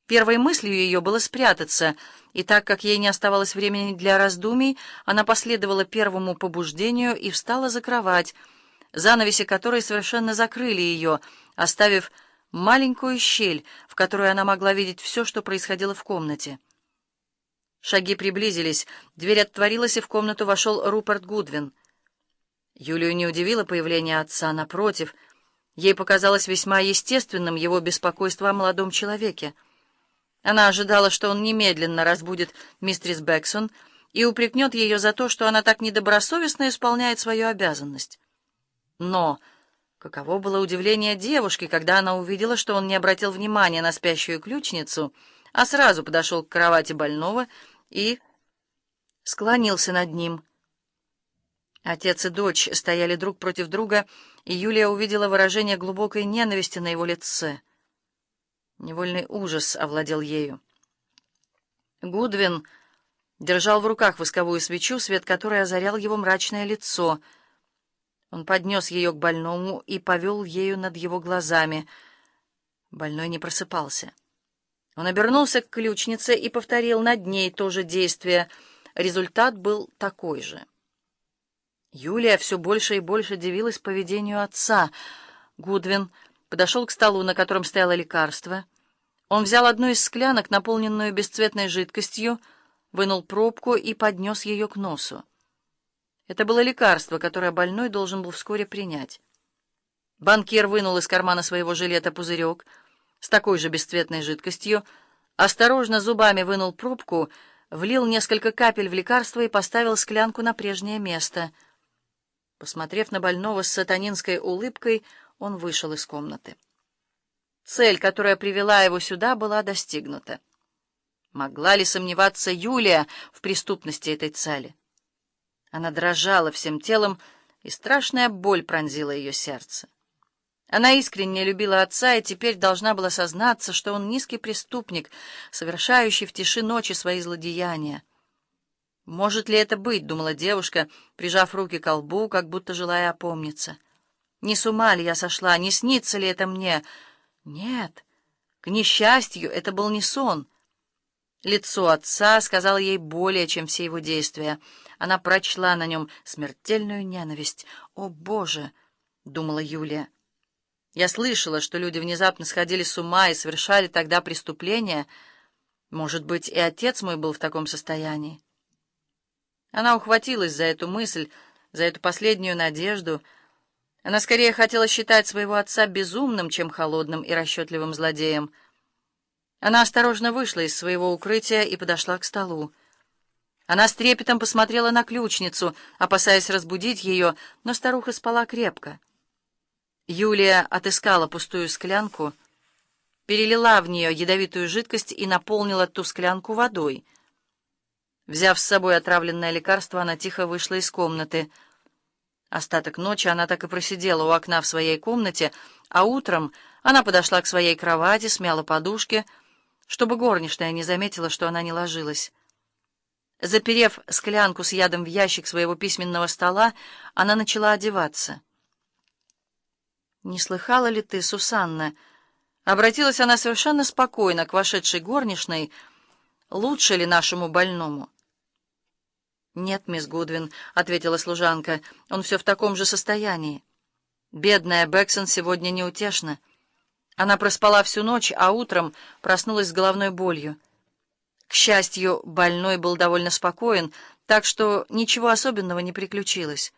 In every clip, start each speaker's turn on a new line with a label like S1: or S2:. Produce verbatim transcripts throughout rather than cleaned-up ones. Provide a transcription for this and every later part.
S1: Первой мыслью ее было спрятаться, и так как ей не оставалось времени для раздумий, она последовала первому побуждению и встала за кровать, занавеси которой совершенно закрыли ее, оставив маленькую щель, в которую она могла видеть все, что происходило в комнате. Шаги приблизились, дверь отворилась, и в комнату вошел Руперт Гудвин. Юлию не удивило появление отца, напротив, ей показалось весьма естественным его беспокойство о молодом человеке. Она ожидала, что он немедленно разбудит мистерис Бэксон и упрекнет ее за то, что она так недобросовестно исполняет свою обязанность. Но каково было удивление девушки, когда она увидела, что он не обратил внимания на спящую ключницу, а сразу подошел к кровати больного и склонился над ним. Отец и дочь стояли друг против друга, и Юлия увидела выражение глубокой ненависти на его лице. Невольный ужас овладел ею. Гудвин держал в руках восковую свечу, свет которой озарял его мрачное лицо. Он поднес ее к больному и повел ею над его глазами. Больной не просыпался. Он обернулся к ключнице и повторил над ней то же действие. Результат был такой же. Юлия все больше и больше дивилась поведению отца. Гудвин подошел к столу, на котором стояло лекарство. Он взял одну из склянок, наполненную бесцветной жидкостью, вынул пробку и поднес ее к носу. Это было лекарство, которое больной должен был вскоре принять. Банкир вынул из кармана своего жилета пузырек с такой же бесцветной жидкостью, осторожно зубами вынул пробку, влил несколько капель в лекарство и поставил склянку на прежнее место. Посмотрев на больного с сатанинской улыбкой, он вышел из комнаты. Цель, которая привела его сюда, была достигнута. Могла ли сомневаться Юлия в преступности этой цели? Она дрожала всем телом, и страшная боль пронзила ее сердце. Она искренне любила отца и теперь должна была сознаться, что он низкий преступник, совершающий в тиши ночи свои злодеяния. «Может ли это быть?» — думала девушка, прижав руки к лбу, как будто желая опомниться. «Не с ума ли я сошла? Не снится ли это мне?» Нет, к несчастью, это был не сон. Лицо отца сказало ей более, чем все его действия. Она прочла на нем смертельную ненависть. «О, Боже!» — думала Юлия. «Я слышала, что люди внезапно сходили с ума и совершали тогда преступления. Может быть, и отец мой был в таком состоянии». Она ухватилась за эту мысль, за эту последнюю надежду. Она скорее хотела считать своего отца безумным, чем холодным и расчетливым злодеем. Она осторожно вышла из своего укрытия и подошла к столу. Она с трепетом посмотрела на ключницу, опасаясь разбудить ее, но старуха спала крепко. Юлия отыскала пустую склянку, перелила в нее ядовитую жидкость и наполнила ту склянку водой. Взяв с собой отравленное лекарство, она тихо вышла из комнаты. Остаток ночи она так и просидела у окна в своей комнате, а утром она подошла к своей кровати, смяла подушки, чтобы горничная не заметила, что она не ложилась. Заперев склянку с ядом в ящик своего письменного стола, она начала одеваться. «Не слыхала ли ты, Сусанна?» Обратилась она совершенно спокойно к вошедшей горничной. «Лучше ли нашему больному?» «Нет, мисс Гудвин», — ответила служанка, — «он все в таком же состоянии. Бедная Бэксон сегодня неутешна. Она проспала всю ночь, а утром проснулась с головной болью. К счастью, больной был довольно спокоен, так что ничего особенного не приключилось».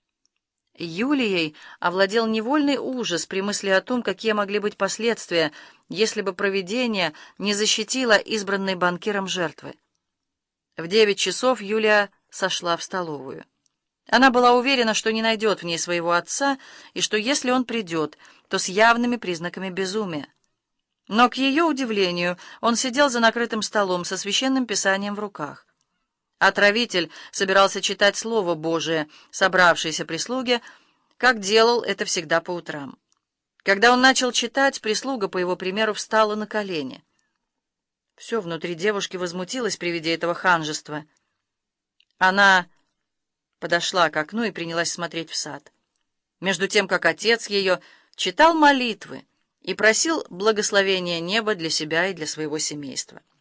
S1: Юлией овладел невольный ужас при мысли о том, какие могли быть последствия, если бы провидение не защитило избранной банкиром жертвы. В девять часов Юлия сошла в столовую. Она была уверена, что не найдет в ней своего отца, и что если он придет, то с явными признаками безумия. Но, к ее удивлению, он сидел за накрытым столом со священным писанием в руках. Отравитель собирался читать Слово Божие собравшейся прислуге, как делал это всегда по утрам. Когда он начал читать, прислуга, по его примеру, встала на колени. Все внутри девушки возмутилось при виде этого ханжества. Она подошла к окну и принялась смотреть в сад. Между тем, как отец ее читал молитвы и просил благословения неба для себя и для своего семейства.